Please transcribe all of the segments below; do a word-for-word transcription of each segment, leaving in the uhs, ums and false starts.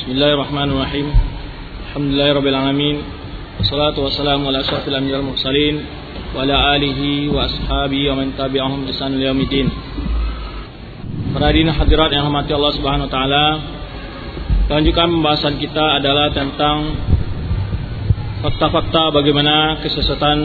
Bismillahirrahmanirrahim. Alhamdulillahirabbil alamin. Wassalatu wassalamu ala asyrofil anbiya'i wal mursalin wa ala alihi wa ashabihi wa man tabi'ahum bi ihsan ila yaumil. Para hadirin hadirat yang dirahmati Allah Subhanahu wa taala, lanjutkan pembahasan kita adalah tentang fakta-fakta bagaimana kesesatan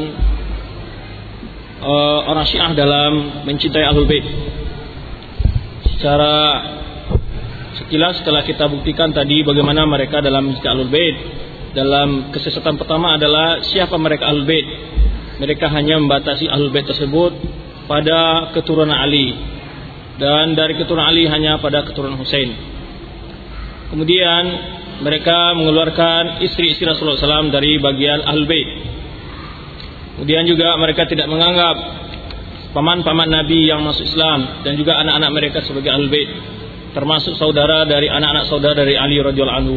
uh, orang Syiah dalam mencintai Ahlul Bait. Secara sekilas setelah kita buktikan tadi bagaimana mereka dalam mencintai Ahlul Bait. Dalam kesesatan pertama adalah siapa mereka Ahlul Bait. Mereka hanya membatasi Ahlul Bait tersebut pada keturunan Ali, dan dari keturunan Ali hanya pada keturunan Husain. Kemudian mereka mengeluarkan istri-istri Rasulullah shallallahu alaihi wasallam dari bagian Ahlul Bait. Kemudian juga mereka tidak menganggap paman-paman Nabi yang masuk Islam dan juga anak-anak mereka sebagai Ahlul Bait, termasuk saudara dari anak-anak saudara dari Ali radhiyallahu anhu.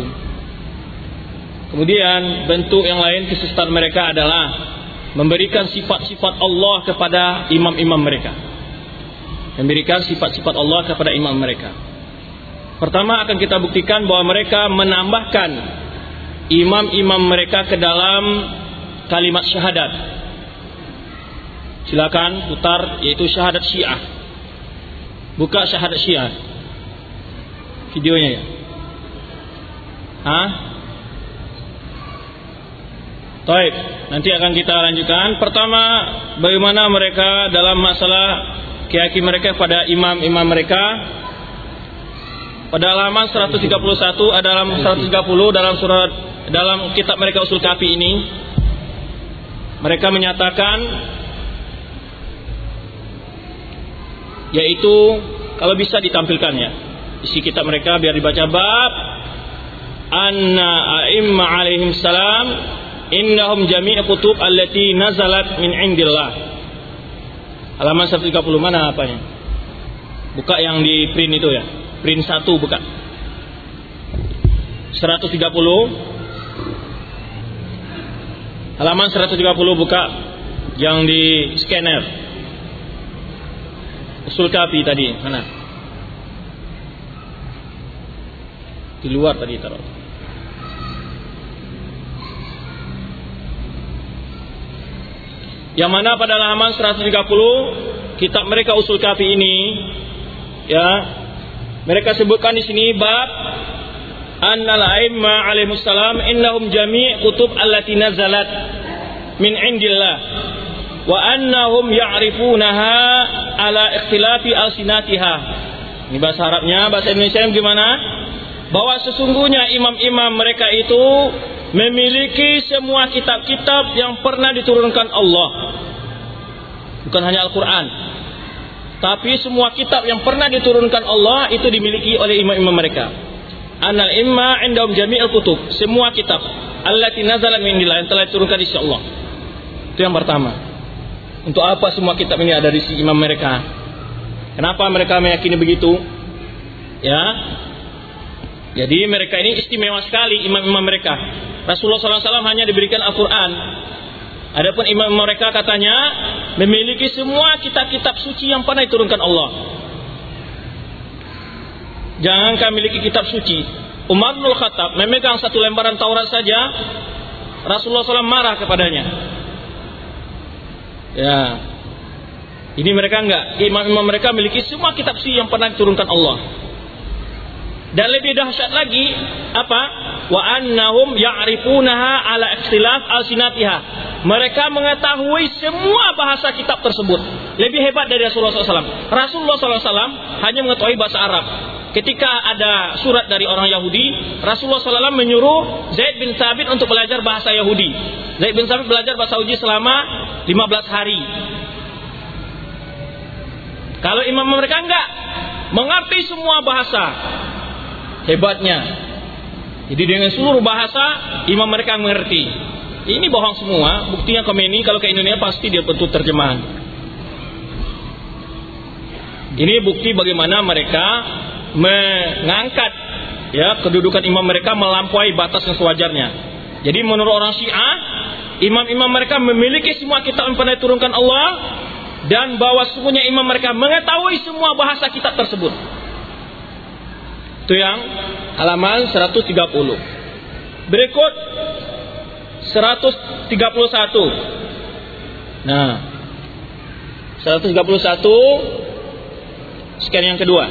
Kemudian bentuk yang lain kesesatan mereka adalah memberikan sifat-sifat Allah kepada imam-imam mereka. Memberikan sifat-sifat Allah kepada imam mereka. Pertama akan kita buktikan bahwa mereka menambahkan imam-imam mereka ke dalam kalimat syahadat. Silakan putar, yaitu syahadat Syiah. Buka syahadat Syiah videonya ya. Hah? Baik, nanti akan kita lanjutkan. Pertama, bagaimana mereka dalam masalah keyakinan mereka pada imam-imam mereka. Pada halaman seratus tiga puluh satu, ada dalam seratus tiga puluh dalam surat dalam kitab mereka Usul Kafi ini, mereka menyatakan yaitu kalau bisa ditampilkannya isi kitab mereka biar dibaca, bab anna a'imma alaihim salam innahum jami'u kutub allati nazalat min indillah. Halaman seratus tiga puluh mana apanya? Buka yang di print itu ya. Print satu buka. seratus tiga puluh. Halaman seratus tiga puluh buka yang di scanner. Usul Kafi tadi mana? Di luar tadi taruh. Yang mana pada halaman seratus tiga puluh kitab mereka Usul Kafi ini ya, mereka sebutkan di sini bab annal a'imma alaihimus salam innahum jami' kutub allati nazalat min indillah wa annahum ya'rifunaha ala ikhtilafi alsinatiha. Ini bahasa Arabnya, bahasa Indonesia gimana? Bahwa sesungguhnya imam-imam mereka itu memiliki semua kitab-kitab yang pernah diturunkan Allah. Bukan hanya Al-Quran, tapi semua kitab yang pernah diturunkan Allah itu dimiliki oleh imam-imam mereka. Annal imma indahum jami'ul kutub, semua kitab allati nazalat min indillah, yang telah diturunkan di sisi Allah. Itu yang pertama. Untuk apa semua kitab ini ada di sisi imam mereka? Kenapa mereka meyakini begitu? Ya, jadi mereka ini istimewa sekali imam-imam mereka. Rasulullah shallallahu alaihi wasallam hanya diberikan Al-Quran. Adapun imam mereka katanya memiliki semua kitab-kitab suci yang pernah diturunkan Allah. Jangankan memiliki kitab suci, Umar bin Khattab memegang satu lembaran Taurat saja, Rasulullah shallallahu alaihi wasallam marah kepadanya. Ya, ini mereka enggak. Imam-imam mereka memiliki semua kitab suci yang pernah diturunkan Allah. Dan lebih dahsyat lagi apa? Wa annahum ya'rifunaha ala ikhtilaf alsinatiha. Mereka mengetahui semua bahasa kitab tersebut. Lebih hebat dari Rasulullah shallallahu alaihi wasallam. Rasulullah shallallahu alaihi wasallam hanya mengetahui bahasa Arab. Ketika ada surat dari orang Yahudi, Rasulullah shallallahu alaihi wasallam menyuruh Zaid bin Thabit untuk belajar bahasa Yahudi. Zaid bin Thabit belajar bahasa Yahudi selama lima belas hari. Kalau imam mereka enggak, mengerti semua bahasa. Hebatnya. Jadi dengan seluruh bahasa imam mereka mengerti. Ini bohong semua. Buktinya Khomeini kalau ke Indonesia pasti dia bentuk terjemahan. Ini bukti bagaimana mereka mengangkat ya kedudukan imam mereka melampaui batas yang sewajarnya. Jadi menurut orang Syiah, imam-imam mereka memiliki semua kitab yang pernah diturunkan Allah, dan bahwa sesungguhnya imam mereka mengetahui semua bahasa kitab tersebut. Itu yang halaman seratus tiga puluh. Berikut seratus tiga puluh satu. Nah, seratus tiga puluh satu scan yang kedua.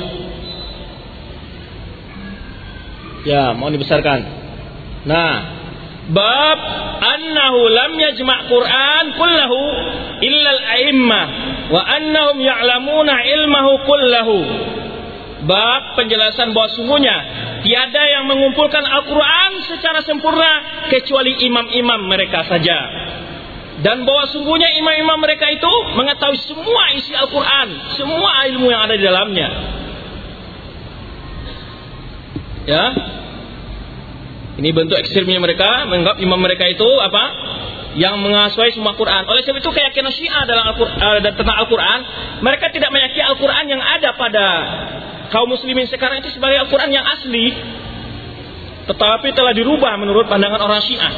Ya, mau dibesarkan. Nah, bab annahu lam yajma' Qur'an kullahu illa al-a'immah wa annahum ya'lamuna ilmahu kullahu. Bab penjelasan bahwa sungguhnya tiada yang mengumpulkan Al-Quran secara sempurna kecuali imam-imam mereka saja. Dan bahwa sungguhnya imam-imam mereka itu mengetahui semua isi Al-Quran, semua ilmu yang ada di dalamnya. Ya, ini bentuk ekstrimnya mereka, menganggap imam mereka itu apa? Yang menguasai semua Quran. Oleh sebab itu keyakinan Syiah dalam Al-Quran, tentang Al-Quran, mereka tidak meyakini Al-Quran yang ada pada kaum muslimin sekarang itu sebagai Al-Quran yang asli, tetapi telah dirubah menurut pandangan orang Syiah.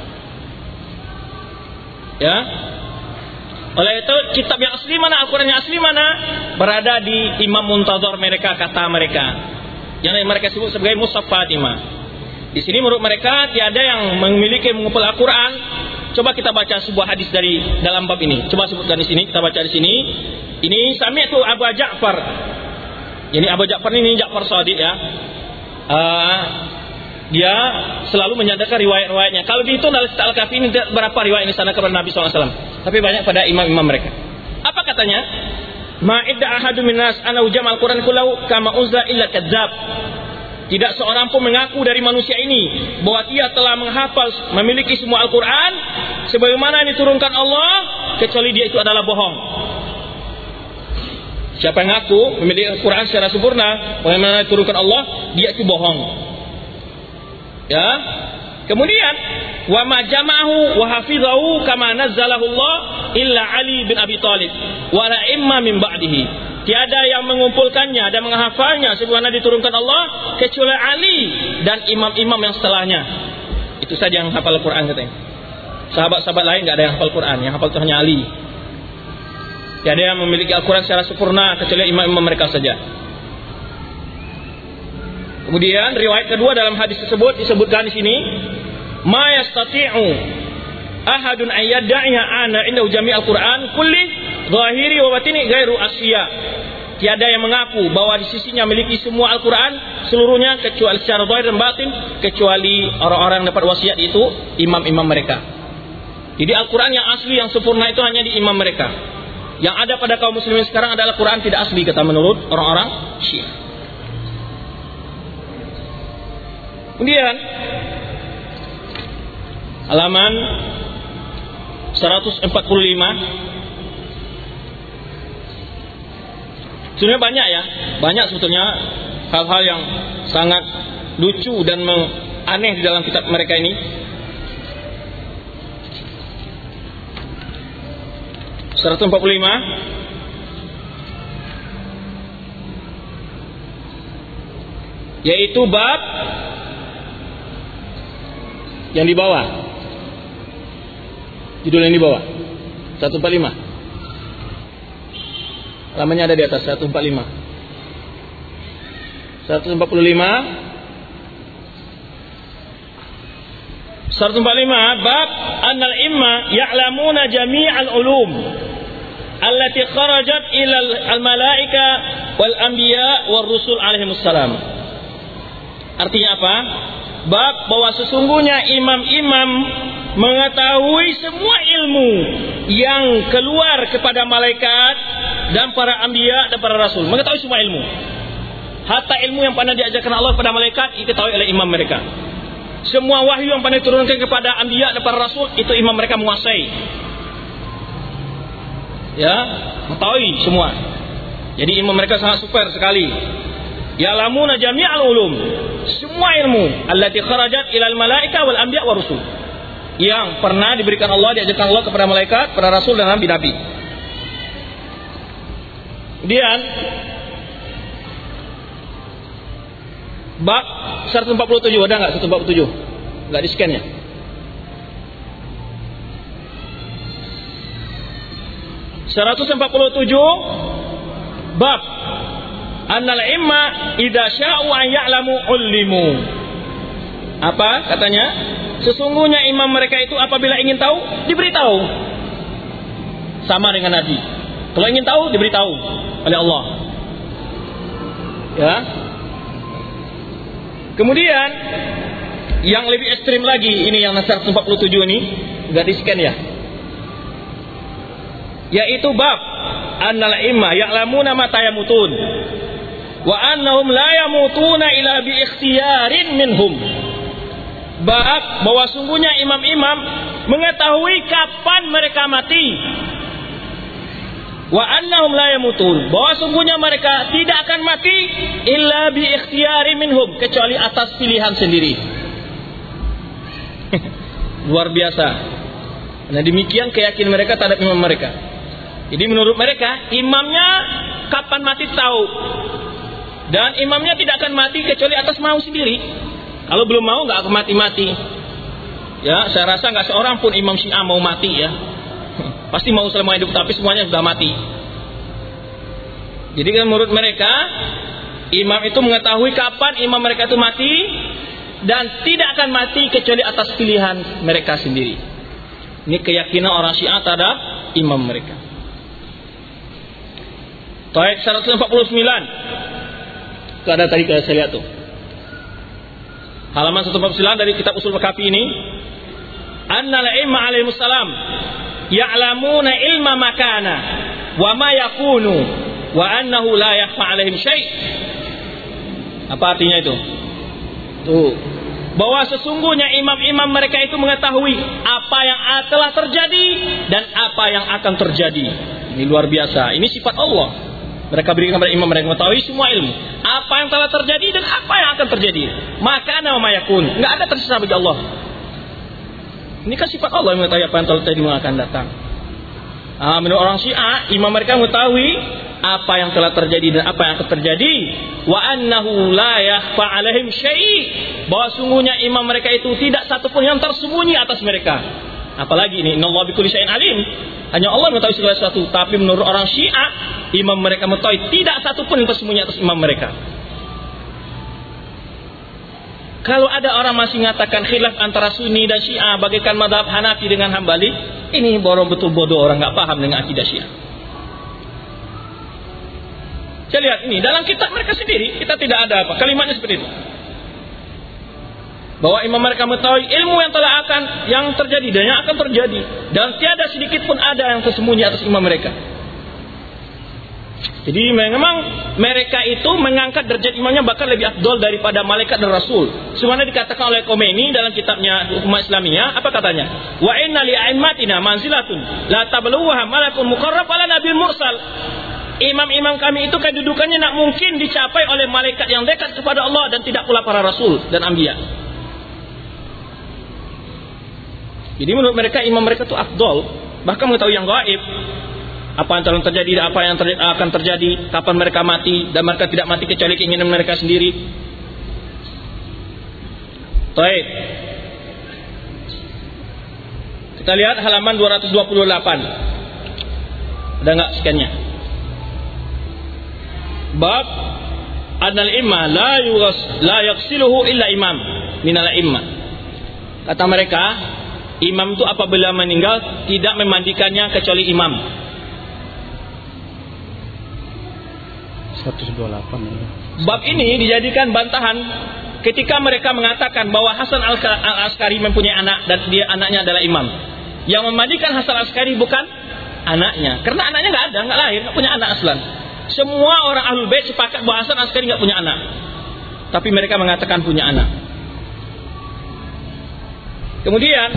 Ya, oleh itu kitab yang asli mana, Al-Quran yang asli mana, berada di Imam Muntazar mereka, kata mereka, yang mereka sebut sebagai Mushaf Fatimah. Di sini menurut mereka tiada yang memiliki mengumpul Al-Quran. Coba kita baca sebuah hadis dari dalam bab ini. Coba sebutkan di sini, kita baca di sini. Ini sami itu Abu Ja'far. Jadi Abu Ja'far ini Ja'far Shadiq ya. Uh, dia selalu menyandarkan riwayat-riwayatnya. Kalau dihitung dalam kitab Al-Kafi ini berapa riwayat ini sana kepada Nabi shallallahu alaihi wasallam. Tapi banyak pada imam-imam mereka. Apa katanya? Ma'idda ahadu minas anau jama'al Quran kullahu kama uzza illa kadzab. Tidak seorang pun mengaku dari manusia ini bahwa dia telah menghafal, memiliki semua Al-Quran sebagaimana yang diturunkan Allah, kecuali dia itu adalah bohong. Siapa yang ngaku memiliki Al-Quran secara sempurna bagaimana diturunkan Allah, dia itu bohong. Ya. Kemudian wa ma jama'ahu wa hafizahu kama nazzalahu Allah illa Ali bin Abi Thalib wa la imma min ba'dihi. Tiada yang mengumpulkannya dan menghafalnya sebagaimana diturunkan Allah kecuali Ali dan imam-imam yang setelahnya. Itu saja yang hafal Al-Quran katanya. Sahabat-sahabat lain enggak ada yang hafal Quran, yang hafal itu hanya Ali. Tiada yang memiliki Al-Quran secara sempurna kecuali imam-imam mereka saja. Kemudian riwayat kedua dalam hadis tersebut disebutkan di sini, ma yastati'u ahadun an yad'iha ana indahu jami'al Qur'an kulli zahiri wa batini ghairu asya. Tiada yang mengaku bahwa di sisinya memiliki semua Al-Quran seluruhnya kecuali secara zahir dan batin, kecuali orang-orang yang dapat wasiat itu imam-imam mereka. Jadi Al-Quran yang asli yang sempurna itu hanya di imam mereka. Yang ada pada kaum muslimin sekarang adalah Quran tidak asli, kata menurut orang-orang Syiah. Kemudian halaman seratus empat puluh lima. Sebenarnya banyak ya, banyak sebetulnya hal-hal yang sangat lucu dan aneh di dalam kitab mereka ini. seratus empat puluh lima. Yaitu bab yang di bawah. Judul yang di bawah. seratus empat puluh lima. Halamannya ada di atas seratus empat puluh lima. seratus empat puluh lima. seratus empat puluh lima bab annal imma ya'lamuna jami'al ulum allati kharajat ila al-malaika wal anbiya war rusul alaihimus salam. Artinya apa? Bab bahwa sesungguhnya imam-imam mengetahui semua ilmu yang keluar kepada malaikat dan para anbiya dan para rasul. Mengetahui semua ilmu. Hatta ilmu yang pernah diajarkan Allah kepada malaikat diketahui oleh imam mereka. Semua wahyu yang pernah diturunkan kepada anbiya dan para rasul itu imam mereka menguasai. Ya, mengetahui semua. Jadi imam mereka sangat super sekali. Ya'lamuna jami'al ulum, semua ilmu allati kharajat ilal malaika wal anbiya war rusul, yang pernah diberikan Allah, diajarkan Allah kepada malaikat, para rasul dan nabi-nabi. Kemudian bab seratus empat puluh tujuh, ada enggak seratus empat puluh tujuh? Enggak di scan-nya. seratus empat puluh tujuh bab annal imma idza sya'u an ya'lamu ullimu. Apa katanya? Sesungguhnya imam mereka itu apabila ingin tahu, diberitahu. Sama dengan Nabi. Kalau ingin tahu, diberitahu oleh Allah. Ya. Kemudian yang lebih ekstrim lagi, ini yang seratus empat puluh tujuh ini, enggak di-scan ya. Yaitu bab annal imma ya'lamuna mata yamutun wa annahum la yamutuna illa bi ikhtiyarin minhum. Bab bahwa sungguhnya imam-imam mengetahui kapan mereka mati. Wa annahum la yamutun, bahwa sungguhnya mereka tidak akan mati illa bi ikhtiyari minhum, kecuali atas pilihan sendiri. Luar biasa. Nah, demikian keyakinan mereka terhadap imam mereka. Jadi menurut mereka imamnya kapan mati tahu, dan imamnya tidak akan mati kecuali atas mau sendiri. Kalau belum mau nggak akan mati-mati. Ya, saya rasa nggak seorang pun imam Syiah mau mati ya. Pasti mau selama hidup, tapi semuanya sudah mati. Jadi kan menurut mereka imam itu mengetahui kapan imam mereka itu mati, dan tidak akan mati kecuali atas pilihan mereka sendiri. Ini keyakinan orang Syiah terhadap imam mereka. Taib seratus empat puluh sembilan. Itu ada tadi saya lihat tuh. Halaman seratus empat puluh sembilan dari kitab Usul Makafi ini. Annal imma alaihi salam ya'lamuna ilma makana wa ma yakunu wa annahu la yakhfa alaihim syai'. Apa artinya itu? Tuh, bahwa sesungguhnya imam-imam mereka itu mengetahui apa yang telah terjadi dan apa yang akan terjadi. Ini luar biasa. Ini sifat Allah. Mereka berikan kepada imam mereka mengetahui semua ilmu. Apa yang telah terjadi dan apa yang akan terjadi. Makana wa ma yakun. Enggak ada tersisa bagi Allah. Ini kan sifat Allah yang mengetahui apa yang telah terjadi dan akan datang. Ah, menurut orang Syiah, imam mereka mengetahui apa yang telah terjadi dan apa yang akan terjadi. Wa annahu la yakhfa alaihim syai', bahwa sungguhnya imam mereka itu tidak satu pun yang tersembunyi atas mereka. Apalagi ini, innallaha bikulli syai'in alim. Hanya Allah mengetahui segala sesuatu. Tapi menurut orang Syiah, imam mereka mengetahui tidak satu pun yang tersembunyi atas imam mereka. Kalau ada orang masih mengatakan khilaf antara Sunni dan Syiah bagaikan mazhab Hanafi dengan Hambali, ini baru betul bodoh, orang nggak paham dengan akidah Syiah. Saya lihat ini dalam kitab mereka sendiri, kita tidak ada apa kalimatnya seperti itu. Bahwa imam mereka mengetahui ilmu yang telah akan yang terjadi dan yang akan terjadi, dan tiada sedikit pun ada yang tersembunyi atas imam mereka. Jadi memang mereka itu mengangkat derajat imamnya bahkan lebih afdol daripada malaikat dan rasul. Sebenarnya dikatakan oleh Khomeini dalam kitabnya Hukumat Islamiyah, apa katanya? Wa inna li a'immatina manzilatun la tablughuha malakun muqarrab ala nabil mursal. Imam-imam kami itu kedudukannya tak mungkin dicapai oleh malaikat yang dekat kepada Allah dan tidak pula para rasul dan anbiya. Jadi menurut mereka imam mereka itu afdol, bahkan mengetahui yang gaib. Apa yang telah terjadi dan apa yang ter- akan terjadi, kapan mereka mati, dan mereka tidak mati kecuali keinginan mereka sendiri. Baik. Kita lihat halaman dua ratus dua puluh delapan. Ada enggak scan-nya? Bab annal imma la yughas la yaghsiluhu illa imam minal imma. Kata mereka, imam itu apabila meninggal tidak memandikannya kecuali imam. seratus dua puluh delapan ya. Bab ini dijadikan bantahan ketika mereka mengatakan bahwa Hasan Al-Askari mempunyai anak dan dia anaknya adalah imam. Yang memandikan Hasan Al-Askari bukan anaknya, karena anaknya nggak ada, nggak lahir, nggak punya anak aslan. Semua orang Ahlul Bait sepakat bahwa Hasan Al-Askari nggak punya anak, tapi mereka mengatakan punya anak. Kemudian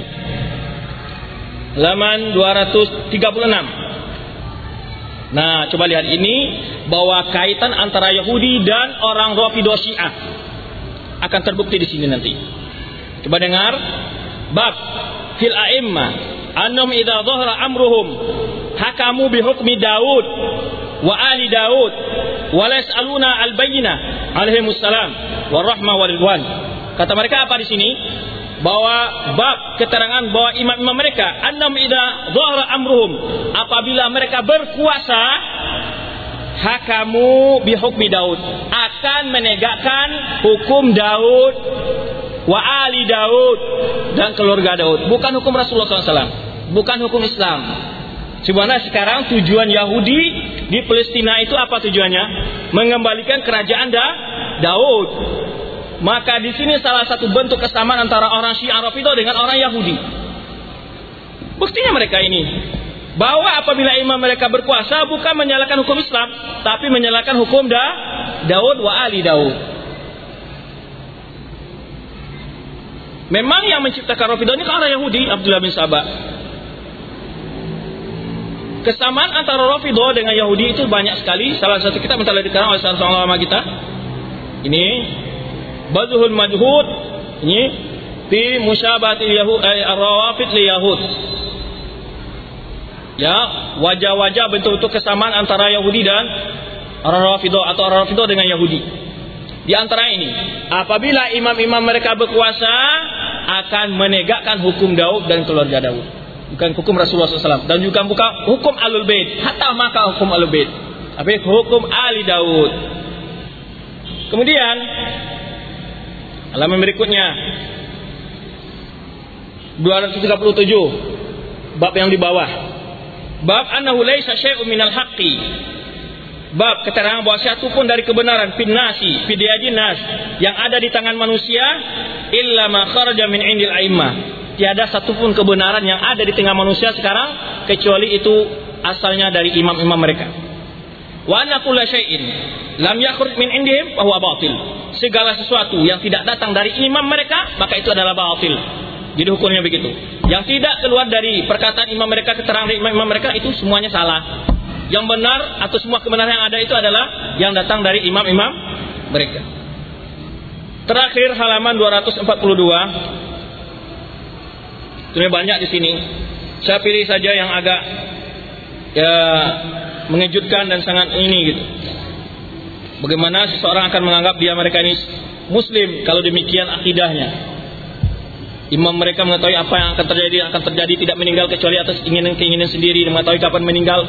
halaman dua ratus tiga puluh enam. Nah, coba lihat ini bahwa kaitan antara Yahudi dan orang Rafidhah Syiah akan terbukti di sini nanti. Coba dengar bab fil a'imma annahum idza dhahara amruhum hakamu bi hukmi Daud wa ali Daud wa la yasaluna al bayyinah alaihi wassalam wa rahmah wal ridwan. Kata mereka apa di sini? Bahwa bab keterangan bahwa imam-imam mereka annam idza dhahara amruhum, apabila mereka berkuasa hakamu bihukmi Daud, akan menegakkan hukum Daud wa ali Daud dan keluarga Daud, bukan hukum Rasulullah shallallahu alaihi wasallam, bukan hukum Islam. Sebenarnya sekarang tujuan Yahudi di Palestina itu apa tujuannya? Mengembalikan kerajaan da Daud. Maka di sini salah satu bentuk kesamaan antara orang Syiah Rafidhah dengan orang Yahudi. Buktinya mereka ini, bahwa apabila imam mereka berkuasa bukan menyalakan hukum Islam, tapi menyalakan hukum da Daud wa ali Daud. Memang yang menciptakan Rafidhah ini kan orang Yahudi, Abdullah bin Sabah. Kesamaan antara Rafidhah dengan Yahudi itu banyak sekali. Salah satu kitab yang telah dikarang oleh salah seorang ulama kita, ini Badhul Majhud, ini fi musyabahatil Yahud eh, ar-Rawafid li Yahud. Ya, wajah-wajah bentuk-bentuk kesamaan antara Yahudi dan orang Rafidhah atau orang Rafidhah dengan Yahudi. Di antara ini, apabila imam-imam mereka berkuasa akan menegakkan hukum Daud dan keluarga Daud, bukan hukum Rasulullah shallallahu alaihi wasallam, dan juga bukan hukum Ahlul Bait, hatta maka hukum Ahlul Bait, tapi hukum Ali Daud. Kemudian halaman berikutnya dua ratus tiga puluh tujuh, bab yang di bawah, bab annahu laisa syai'un minal haqqi, bab keterangan bahwa satu pun dari kebenaran finnasi fidiyadin nas yang ada di tangan manusia illa ma kharaja min indil a'immah, tiada satu pun kebenaran yang ada di tengah manusia sekarang kecuali itu asalnya dari imam-imam mereka. Wa anna kulla syai'in lam yakhruj min indihim fa huwa batil, segala sesuatu yang tidak datang dari imam mereka maka itu adalah batil. Jadi hukumnya begitu, yang tidak keluar dari perkataan imam mereka, keterangan dari imam mereka itu semuanya salah. Yang benar atau semua kebenaran yang ada itu adalah yang datang dari imam-imam mereka. Terakhir halaman dua ratus empat puluh dua. Sebenarnya banyak di sini. Saya pilih saja yang agak ya mengejutkan dan sangat ini gitu. Bagaimana seseorang akan menganggap dia mereka ini muslim kalau demikian akidahnya. Imam mereka mengetahui apa yang akan terjadi, akan terjadi, tidak meninggal kecuali atas keinginan-keinginan sendiri, dan mengetahui kapan meninggal.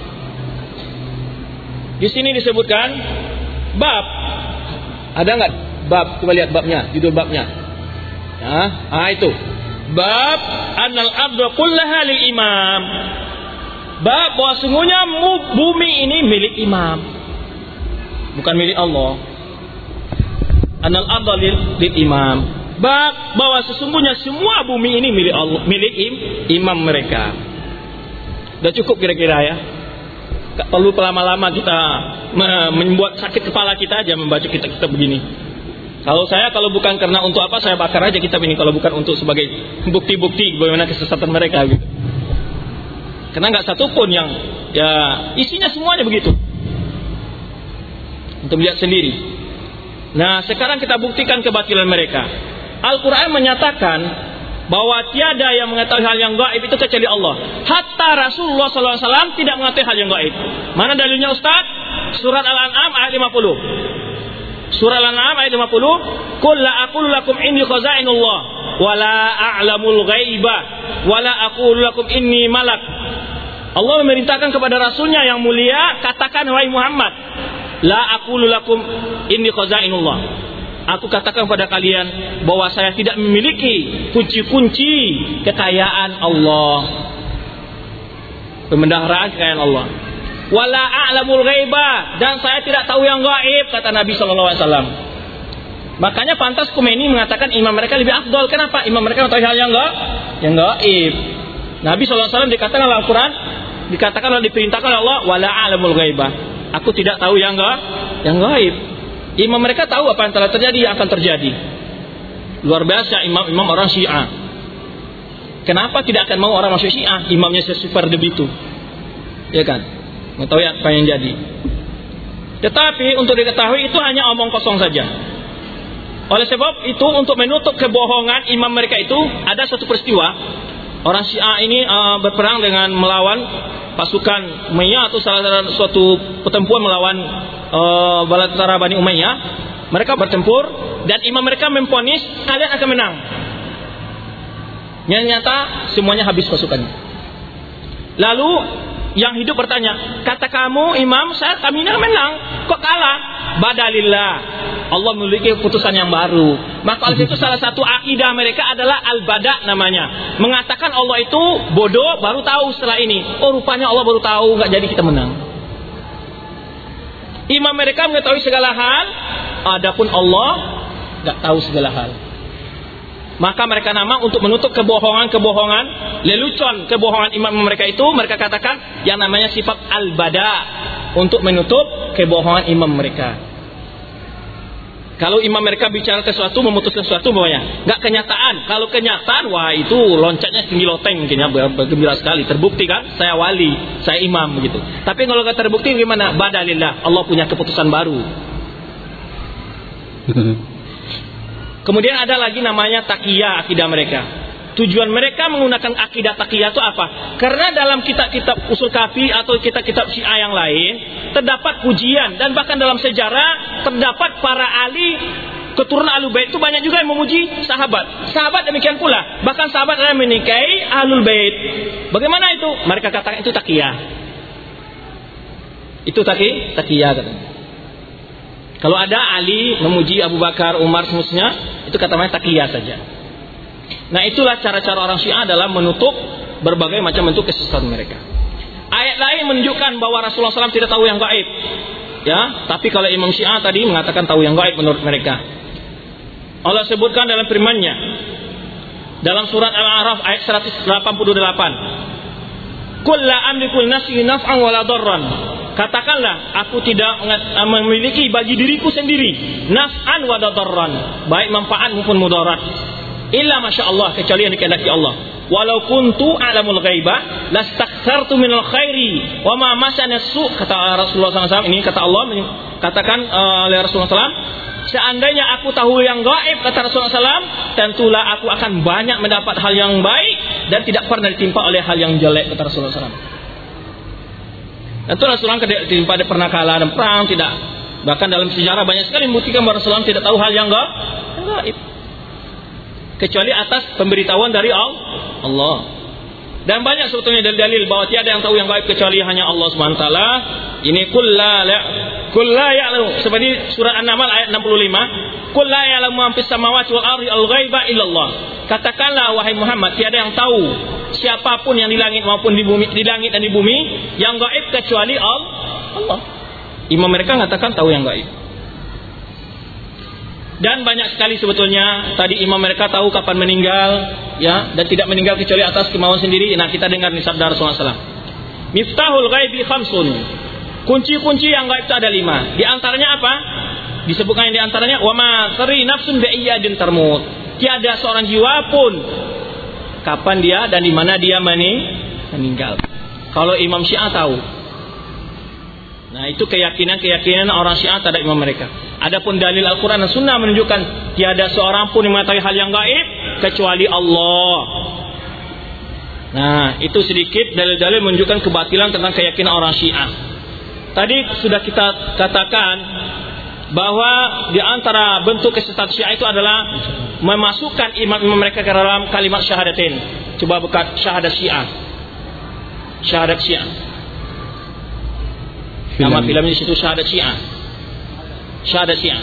Di sini disebutkan bab, ada nggak bab? Coba lihat babnya, judul babnya. Ya, ah itu bab annal abdu kullaha lil imam. Bab bahwa sungguhnya bumi ini milik imam, bukan milik Allah. Annal abdu lil, lil imam. Bab bahwa sesungguhnya semua bumi ini milik Allah, milik im, imam mereka. Sudah cukup kira-kira ya. Tak perlu lama-lama kita membuat sakit kepala kita aja membaca kitab-kitab begini. Kalau saya, kalau bukan karena untuk apa, saya bakar aja kitab ini, kalau bukan untuk sebagai bukti-bukti bagaimana kesesatan mereka gitu. Karena nggak satu pun yang ya isinya semuanya begitu. Untuk lihat sendiri. Nah, sekarang kita buktikan kebatilan mereka. Al-Quran menyatakan bahwa tiada yang mengetahui hal yang gaib itu kecuali Allah. Hatta Rasulullah shallallahu alaihi wasallam tidak mengetahui hal yang gaib. Mana dalilnya Ustaz? Surat Al-An'am ayat lima puluh. Surah Al-An'am ayat lima puluh. Qul la aqulu lakum inni khazainullah wa la a'lamul ghaiba wa la aqulu lakum inni malak. Allah memerintahkan kepada Rasulnya yang mulia, katakan wahai Muhammad, la aqulu lakum inni khazainullah. Aku katakan kepada kalian bahwa saya tidak memiliki kunci-kunci kekayaan Allah, pemendaharaan kekayaan Allah. Wala a'lamul ghaiba, dan saya tidak tahu yang gaib, kata Nabi sallallahu alaihi wasallam. Makanya pantas Khomeini mengatakan imam mereka lebih afdal. Kenapa? Imam mereka mengetahui hal yang enggak yang gaib. Nabi sallallahu alaihi wasallam dikatakan dalam Al-Qur'an, dikatakan oleh diperintahkan oleh Allah, wala a'lamul ghaiba. Aku tidak tahu yang enggak yang gaib. Imam mereka tahu apa yang telah terjadi, yang akan terjadi. Luar biasa imam-imam orang Syiah. Kenapa tidak akan mau orang masuk Syiah? Imamnya sesuper begitu, ya kan? Mengetahui apa yang jadi. Tetapi untuk diketahui itu hanya omong kosong saja. Oleh sebab itu, untuk menutup kebohongan imam mereka itu, ada satu peristiwa. Orang Syiah ini uh, berperang dengan melawan pasukan Umayyah atau salah suatu pertempuran melawan uh, bala tentara Bani Umayyah. Mereka bertempur dan imam mereka memponis kalian akan menang. Yang nyata semuanya habis pasukannya. Lalu yang hidup bertanya, kata kamu imam, saya kami ini menang, kok kalah? Badalillah, Allah memiliki keputusan yang baru. Maka oleh itu salah satu akidah mereka adalah al-bada namanya, mengatakan Allah itu bodoh baru tahu setelah ini. Oh rupanya Allah baru tahu, nggak jadi kita menang. Imam mereka mengetahui segala hal, adapun Allah nggak tahu segala hal. Maka mereka nama untuk menutup kebohongan-kebohongan, lelucon kebohongan imam mereka itu, mereka katakan yang namanya sifat al-bada, untuk menutup kebohongan imam mereka. Kalau imam mereka bicara sesuatu, memutuskan sesuatu bawahnya, nggak kenyataan. Kalau kenyataan, wah itu loncatnya tinggi loteng, mungkin ya, bergembira sekali. Terbukti kan, saya wali, saya imam begitu. Tapi kalau nggak terbukti gimana? Badalillah, Allah punya keputusan baru. Kemudian ada lagi namanya taqiyah, akidah mereka. Tujuan mereka menggunakan akidah taqiyah itu apa? Karena dalam kitab-kitab usul kafi atau kitab-kitab Syiah yang lain terdapat pujian, dan bahkan dalam sejarah terdapat para ahli keturunan Ahlul Bait itu banyak juga yang memuji sahabat. Sahabat demikian pula, bahkan sahabat yang menikahi Ahlul Bait. Bagaimana itu? Mereka katakan itu taqiyah. Itu taqi, taqiyah katanya. Kalau ada Ali memuji Abu Bakar, Umar semuanya, itu katanya taqiyah saja. Nah itulah cara-cara orang Syiah dalam menutup berbagai macam bentuk kesesatan mereka. Ayat lain menunjukkan bahwa Rasulullah shallallahu alaihi wasallam tidak tahu yang gaib. Ya, tapi kalau Imam Syiah tadi mengatakan tahu yang gaib menurut mereka. Allah sebutkan dalam firman-Nya dalam surat Al-A'raf ayat seratus delapan puluh delapan. Qul la amliku nafsi naf'an wa la darran. Katakanlah, aku tidak memiliki bagi diriku sendiri naf'an wa darran, baik manfaat maupun mudarat, illa masya Allah, kecuali yang dikehendaki Allah. Walau kuntu a'lamul ghaiba lastakthartu minal khairi wa ma masana su', kata Rasulullah sallallahu alaihi wasallam. Ini kata Allah, katakan oleh Rasulullah sallallahu alaihi wasallam, seandainya aku tahu yang gaib, kata Rasulullah sallallahu alaihi wasallam, tentulah aku akan banyak mendapat hal yang baik dan tidak pernah ditimpa oleh hal yang jelek, kata Rasulullah sallallahu alaihi wasallam. Tentu Rasulullah tidak ditimpa pernah kalah dan perang, tidak. Bahkan dalam sejarah banyak sekali membuktikan bahwa Rasulullah tidak tahu hal yang gaib, kecuali atas pemberitahuan dari Allah. Dan banyak sebetulnya dalil-dalil bahwa tiada yang tahu yang gaib kecuali hanya Allah Subhanahu wa taala. Ini qul la ya'lamu, seperti surah An-Naml ayat enam puluh lima, qul la ya'lamu man fis samawati wal ardi al-ghaiba illallah. Katakanlah wahai Muhammad, tiada yang tahu siapapun yang di langit maupun di bumi, di langit dan di bumi yang gaib kecuali Allah. Imam mereka mengatakan tahu yang gaib. Dan banyak sekali sebetulnya tadi imam mereka tahu kapan meninggal, ya, dan tidak meninggal kecuali atas kemauan sendiri. Nah, kita dengar nih sabda Rasulullah sallallahu alaihi wasallam. Miftahul ghaibi khamsun. Kunci-kunci yang gaib itu ada lima. Di antaranya apa? Disebutkan yang di antaranya wa ma tari nafsun bi ayyadin tarmut. Tiada seorang jiwa pun kapan dia dan di mana dia meninggal. Kalau Imam Syiah tahu. Nah, itu keyakinan-keyakinan orang Syiah terhadap imam mereka. Adapun dalil Al-Quran dan Sunnah menunjukkan tiada seorang pun yang mengetahui hal yang gaib kecuali Allah. Nah, itu sedikit dalil-dalil menunjukkan kebatilan tentang keyakinan orang Syiah. Tadi sudah kita katakan bahwa di antara bentuk kesesatan Syiah itu adalah memasukkan imam-imam mereka ke dalam kalimat syahadatain. Coba buka syahadat Syiah. Syahadat Syiah. Nama filmnya di situ Syahadat Syiah. Syahadat Syiah.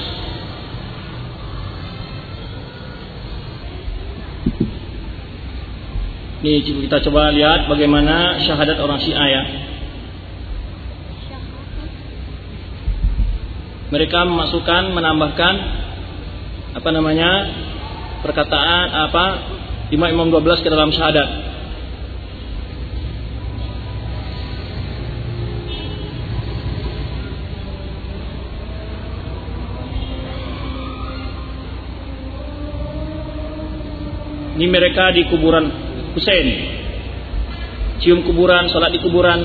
Nih kita coba lihat bagaimana syahadat orang Syiah ya. Mereka memasukkan, menambahkan apa namanya perkataan apa imam-imam dua belas ke dalam syahadat. Ini mereka di kuburan Husain, cium kuburan, salat di kuburan.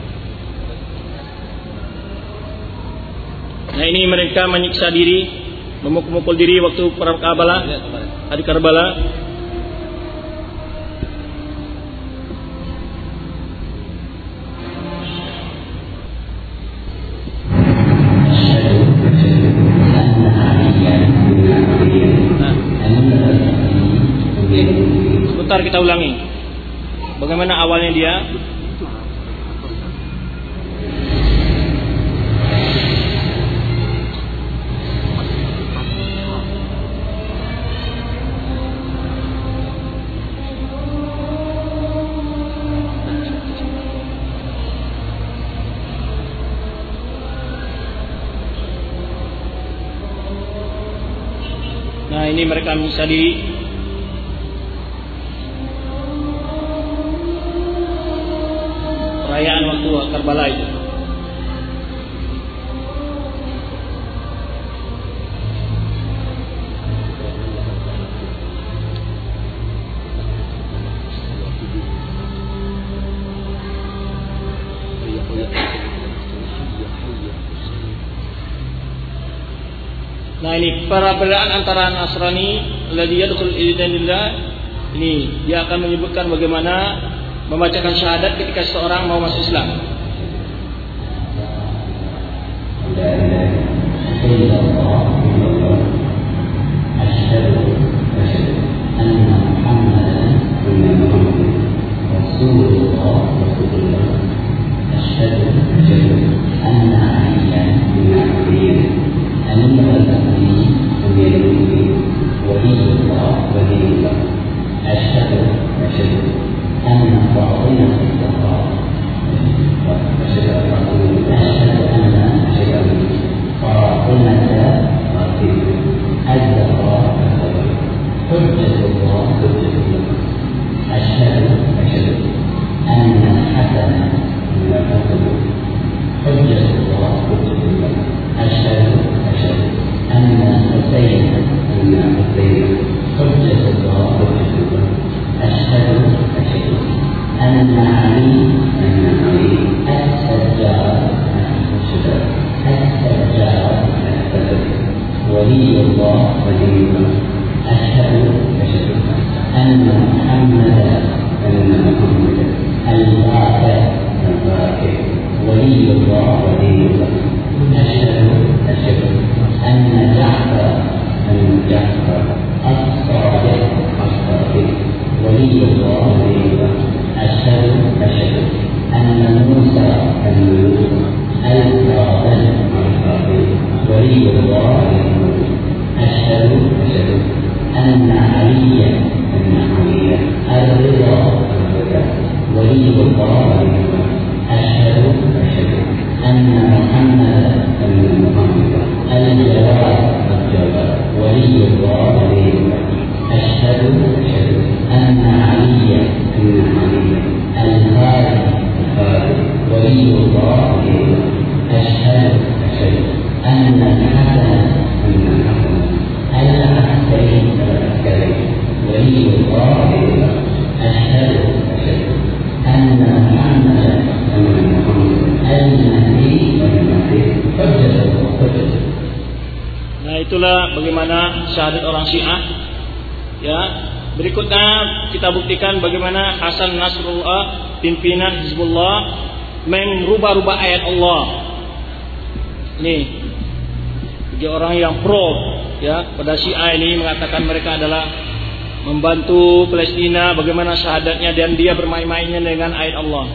Nah, ini mereka menyiksa diri, memukul-mukul diri waktu perang Karbala, hari Karbala. Sebentar kita ulangi. Bagaimana awalnya dia? ini mereka bisa di perayaan waktu Karbala itu. Nah ini perbedaan antara Nasrani alladzi yadkhul fi dinillah, ini dia akan menyebutkan bagaimana membacakan syahadat ketika seseorang mau masuk Islam. Bagaimana syahadat orang Syiah, ya. Berikutnya kita buktikan bagaimana Hasan Nasrullah, pimpinan Hizbullah, merubah-rubah ayat Allah. Nih, bagi orang yang pro, ya, pada Syiah ini mengatakan mereka adalah membantu Palestina, bagaimana syahadatnya, dan dia bermain-mainnya dengan ayat Allah.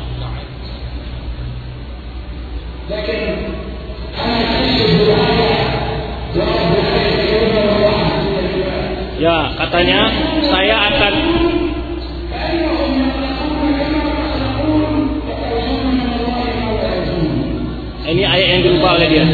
Ya, katanya saya akan ini ayat yang dirubah oleh dia.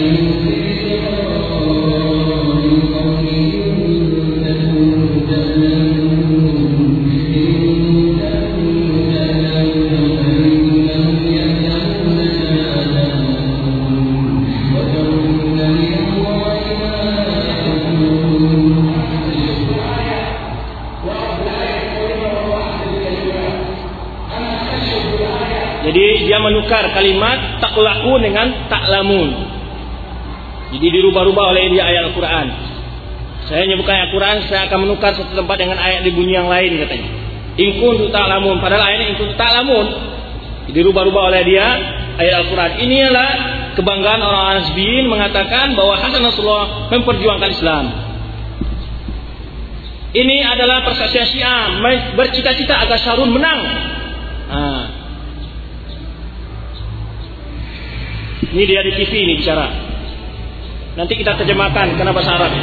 Jadi dia menukar kalimat taklaku dengan taklamun. Jadi dirubah-rubah oleh dia ayat Al-Quran. Saya menyebutkan ayat Al-Quran, saya akan menukar satu tempat dengan ayat di bunyi yang lain katanya. In kuntum ta'lamun, padahal ayatnya in kuntum ta'lamun. Dirubah-rubah oleh dia ayat Al-Quran. Inilah kebanggaan orang Nasbiyin mengatakan bahwa Hasan Nasrullah memperjuangkan Islam. Ini adalah persaksian Syiah bercita-cita agar Syarun menang. Nah, ini dia di T V ini bicara. Nanti kita terjemahkan karena bahasa Arab.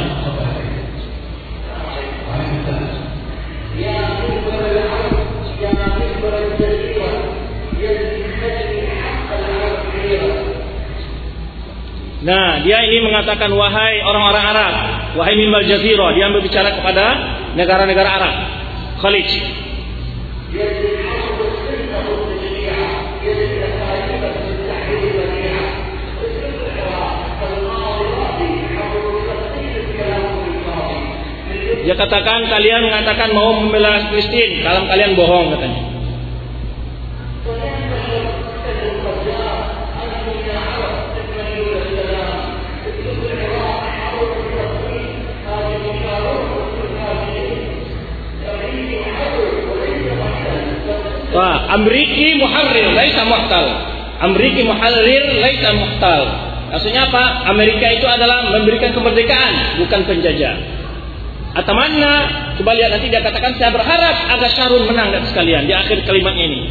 Nah, dia ini mengatakan, wahai orang-orang Arab, wahai minal jazirah, dia berbicara kepada negara-negara Arab Khalij. Dia katakan kalian mengatakan mau membela Palestina, kalau kalian bohong katanya. Wah, Amriki muharrir laisa muhtal. Amriki muharrir laisa muhtal. Maksudnya apa? Amerika itu adalah memberikan kemerdekaan, bukan penjajah. Atamanna, coba lihat nanti dia katakan saya berharap agar Syarun menang dan sekalian di akhir kalimatnya ini.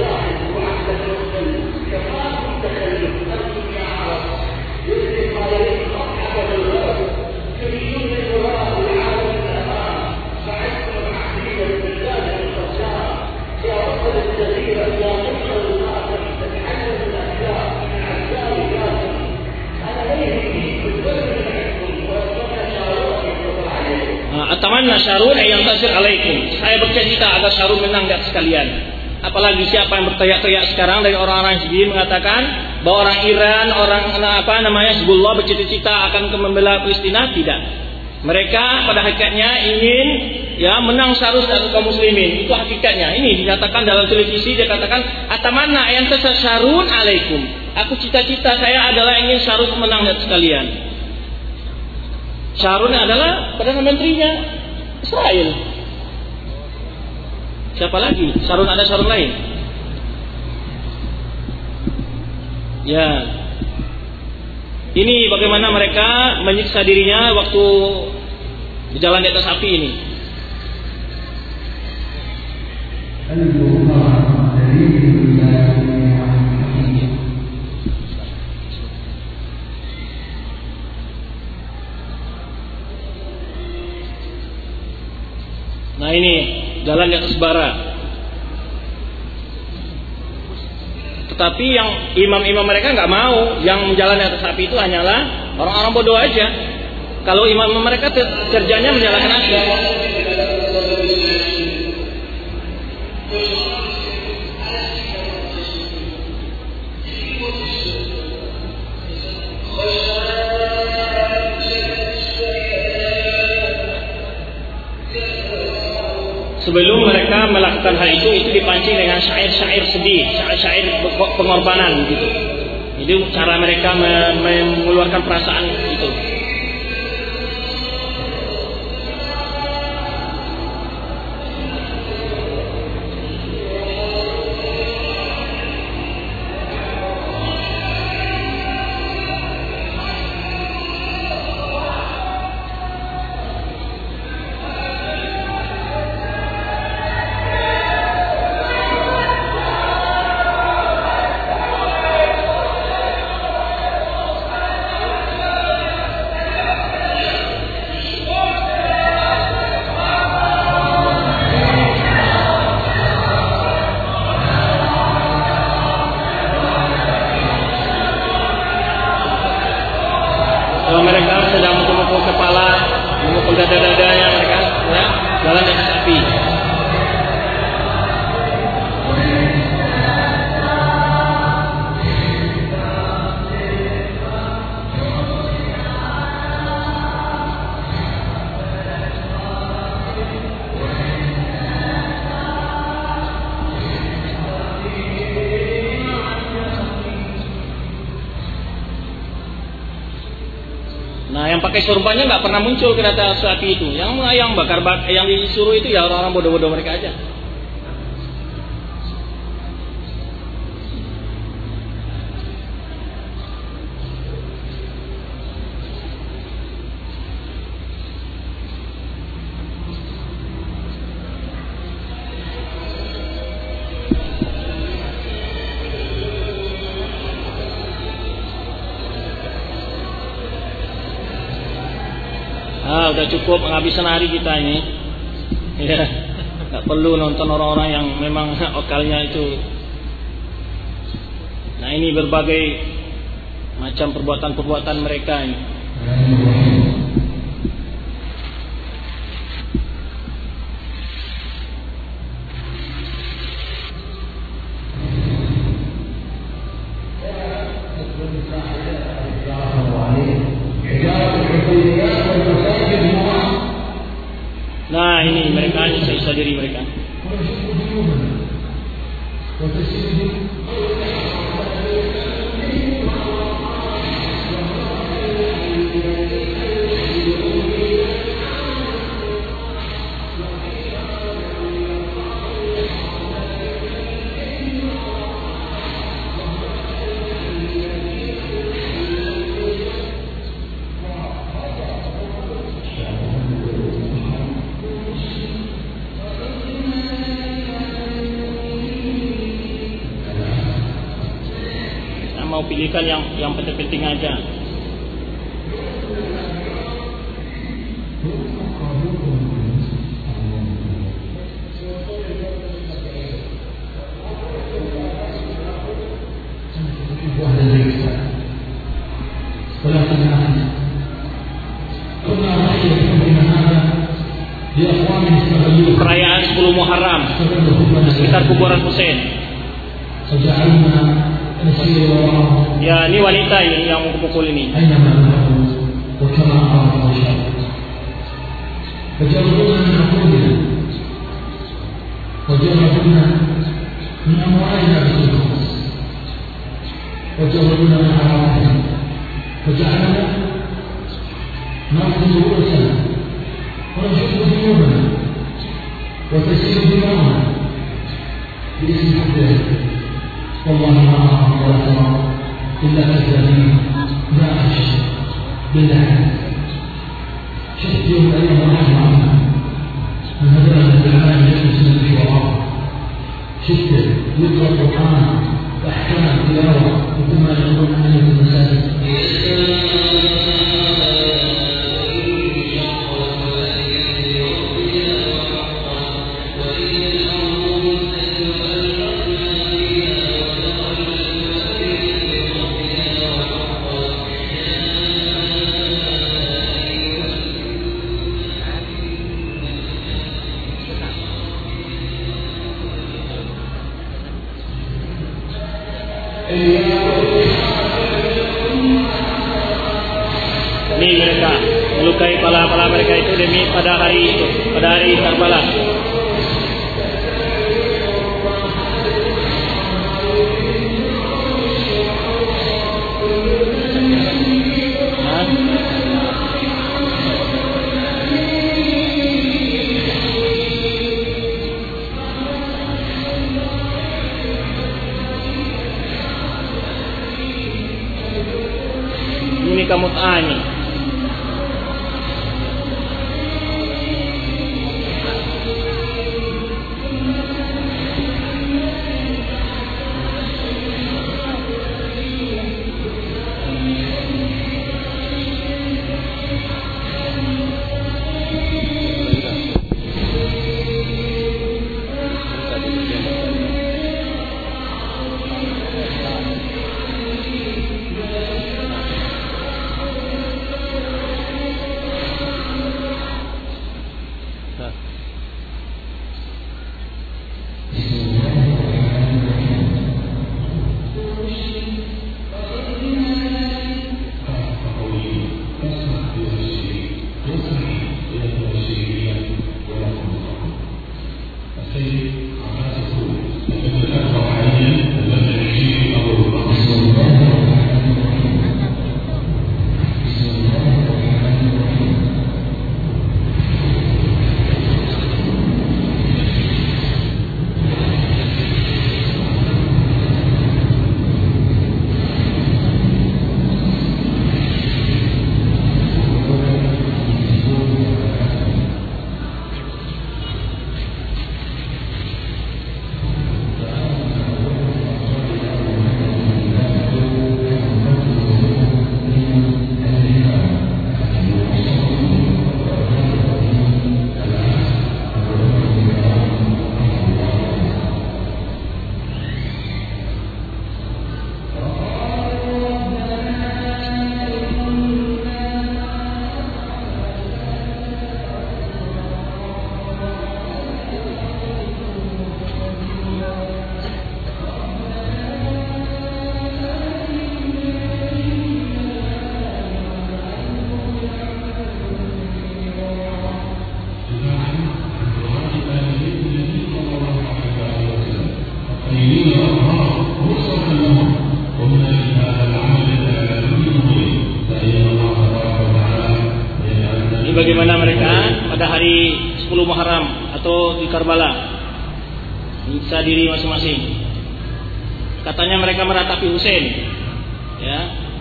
Atamanna Syarun yang tasir alaikum. Saya bercita-cita agar Syarun menang di atas sekalian. Apalagi siapa yang berteriak-teriak sekarang dari orang-orang Hizbi mengatakan bahwa orang Iran, orang apa namanya Hizbullah bercita-cita akan membela Palestina? Tidak. Mereka pada hakikatnya ingin ya menang Syarun dan kaum muslimin. Itu hakikatnya. Ini dinyatakan dalam televisi, dia katakan atamanna yang tasir Syarun alaikum. Aku cita-cita saya adalah ingin Syarun menang di atas sekalian. Syarun adalah Perdana Menterinya Israel. Siapa lagi? Syarun ada Syarun lain? Ya. Ini bagaimana mereka menyiksa dirinya waktu berjalan di atas api ini. Nah ini jalan di atas bara. Tetapi yang imam-imam mereka nggak mau, yang jalan di atas api itu hanyalah orang-orang bodoh aja. Kalau imam mereka kerjanya menyalakan api. Sebelum mereka melakukan hal itu, itu dipancing dengan syair-syair sedih, syair-syair pengorbanan gitu. Jadi cara mereka mengeluarkan perasaan itu. Pakai sorbannya nggak pernah muncul ke atas api itu. Yang yang bakar bak, yang disuruh itu ya orang-orang bodoh-bodoh mereka aja. Ah, udah cukup menghabiskan hari kita ini. Ya, nggak perlu nonton orang-orang yang memang okalnya itu. Nah, ini berbagai macam perbuatan-perbuatan mereka ini. menikahi seisa diri mereka. Mau pilihkan yang yang penting-penting aja. Perayaan sepuluh Muharram di sekitar kuburan Husain. Ya, ini wanita ini yang mukul ini. والله ما أعلم ولا ترى إلا كذابين لا أخشى بالله شفت يوم الأيام رحمة عنها من هذا العالم يجلس من الشعراء شفت يقرأ القرآن وأحكام التلاوة وكما يقولون عن المساجد Ini mereka melukai pala-pala mereka itu demi pada hari itu, pada hari Karbala. Ini kamu tanya. Muharram atau di Karbala. Nyiksa diri masing-masing. Katanya mereka meratapi Husain, ya.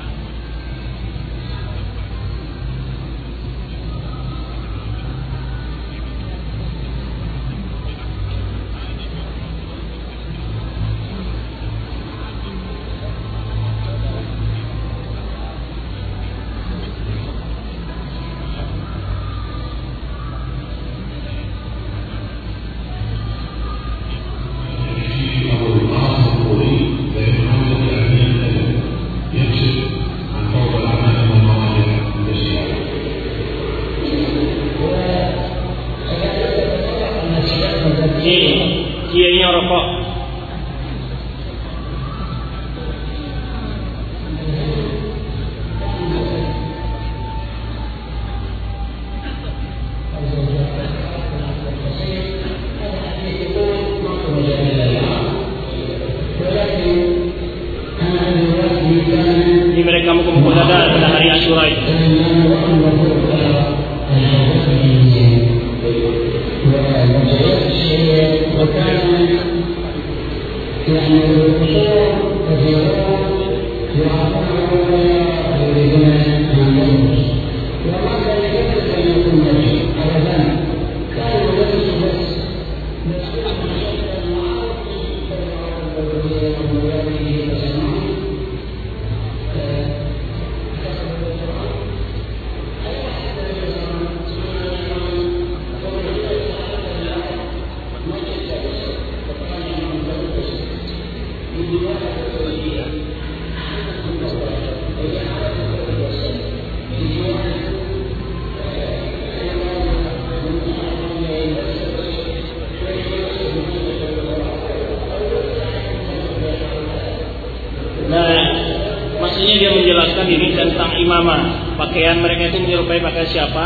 Pakaian mereka itu menyerupai pakaian siapa?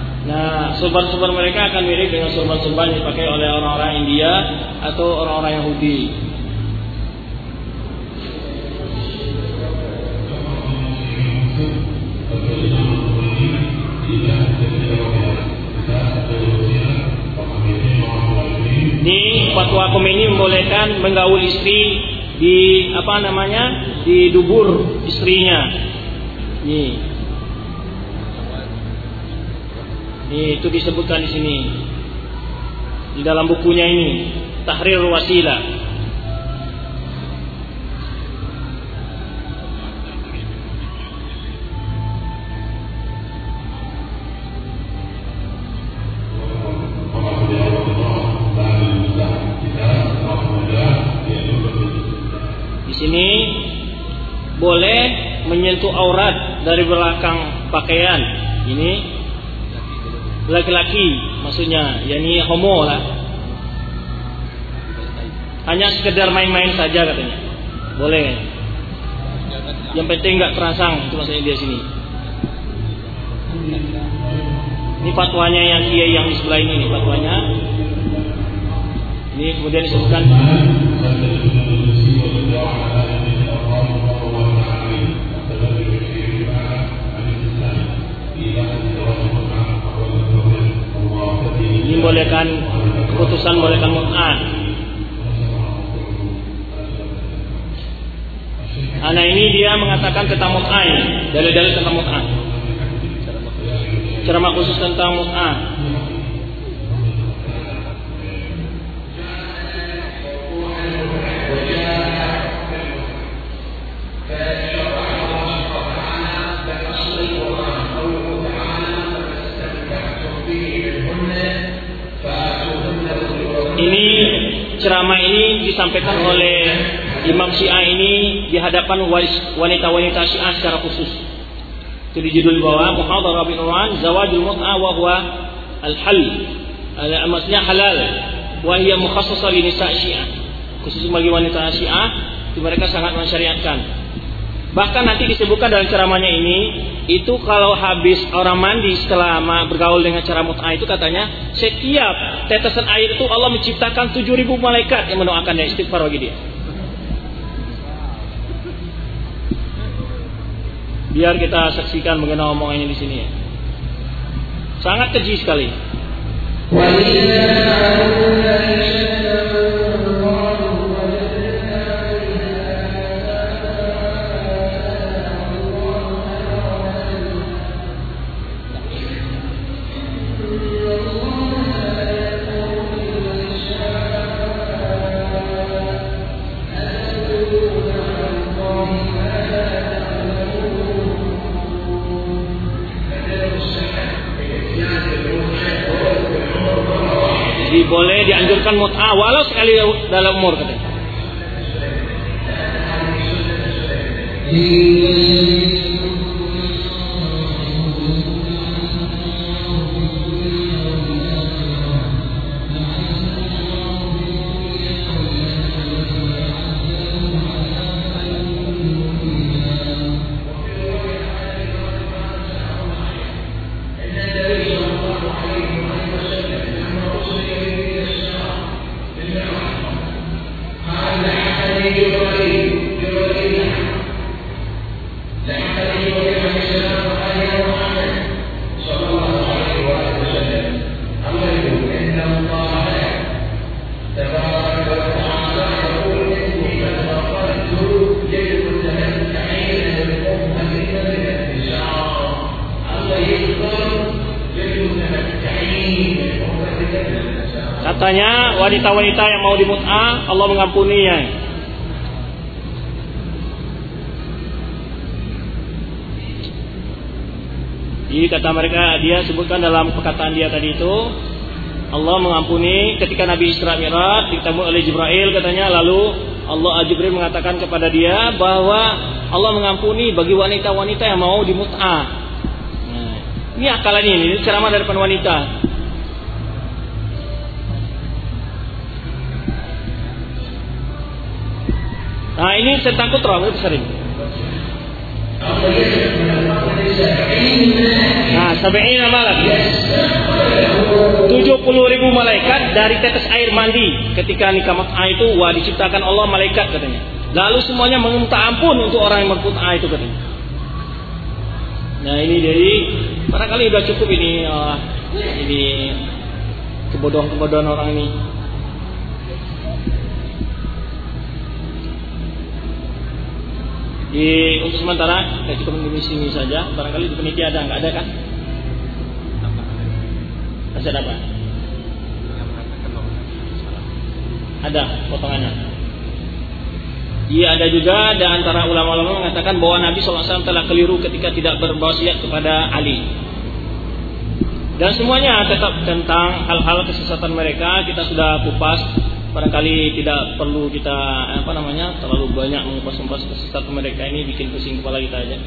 Nah, sorban-sorban mereka akan mirip dengan sorban-sorban yang dipakai oleh orang-orang India atau orang-orang Yahudi. Ini fatwa Khomeini membolehkan menggaul istri di apa namanya? Di dubur istrinya. Nih. Ini itu disebutkan di sini di dalam bukunya ini Tahrir Wasilah. Di sini boleh menyentuh aurat dari belakang pakaian. Ini laki-laki maksudnya, yakni homo lah. Hanya sekedar main-main saja katanya. Boleh. Yang penting enggak terangsang, itu maksudnya dia sini. Ini fatwanya yang kiai yang di sebelah ini, ini fatwanya. Ini kemudian disebutkan bolehkan keputusan bolehkan mut'ah. Nah ini dia mengatakan tentang mut'ah ini, dalil-dalil tentang mut'ah. Ceramah khusus tentang mut'ah. Ceramah ini disampaikan oleh Imam Syiah ini di hadapan wanita-wanita Syiah secara khusus. Itu di judul bawah Muhadharah bin Unwan Zawajul Mut'ah wa huwa al-hal. Maksudnya halal. Wa hiya mukhassasah li nisa' Syiah. Khusus bagi wanita Syiah, itu mereka sangat mensyariatkan. Bahkan nanti disebutkan dalam ceramahnya ini, itu kalau habis orang mandi setelah bergaul dengan cara mut'ah itu katanya setiap tetesan air itu Allah menciptakan tujuh ribu malaikat yang mendoakannya, istighfar bagi dia. Biar kita saksikan mengenai omongannya di sini ya. Sangat keji sekali. Boleh dianjurkan mut'ah walau sekali dalam umur katanya. Katanya wanita-wanita yang mau dimut'ah Allah mengampuninya. Jadi kata mereka, dia sebutkan dalam perkataan dia tadi itu, Allah mengampuni ketika Nabi Isra Mi'raj ditemui oleh Jibril katanya, lalu Allah Jibril mengatakan kepada dia bahwa Allah mengampuni bagi wanita-wanita yang mau dimut'ah. Nah, ini akalan ini, ini ceramah dari wanita. Nah ini tentang kutrah itu sering. Nah sab'ina malak, tujuh puluh ribu malaikat dari tetes air mandi ketika nikah mut'ah itu, wah diciptakan Allah malaikat katanya. Lalu semuanya meminta ampun untuk orang yang bermut'ah itu katanya. Nah ini jadi barangkali sudah cukup ini, oh, ini kebodohan-kebodohan orang ini. Di untuk sementara kita cukup di sini saja. Barangkali di penitia ada, nggak ada kan? Masih ada apa? Ada potongannya. Iya ada juga. Dan antara ulama-ulama mengatakan bahwa Nabi shallallahu alaihi wasallam telah keliru ketika tidak berwasiat kepada Ali. Dan semuanya tetap tentang hal-hal kesesatan mereka kita sudah kupas. Barangkali tidak perlu kita apa namanya terlalu banyak mengupas-ngupas kesesatan mereka, ini bikin pusing kepala kita aja.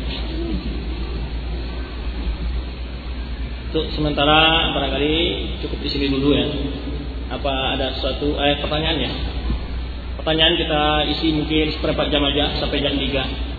Untuk sementara barangkali cukup di sini dulu ya. Apa ada sesuatu eh pertanyaannya? Pertanyaan kita isi mungkin seperempat jam aja sampai jam tiga.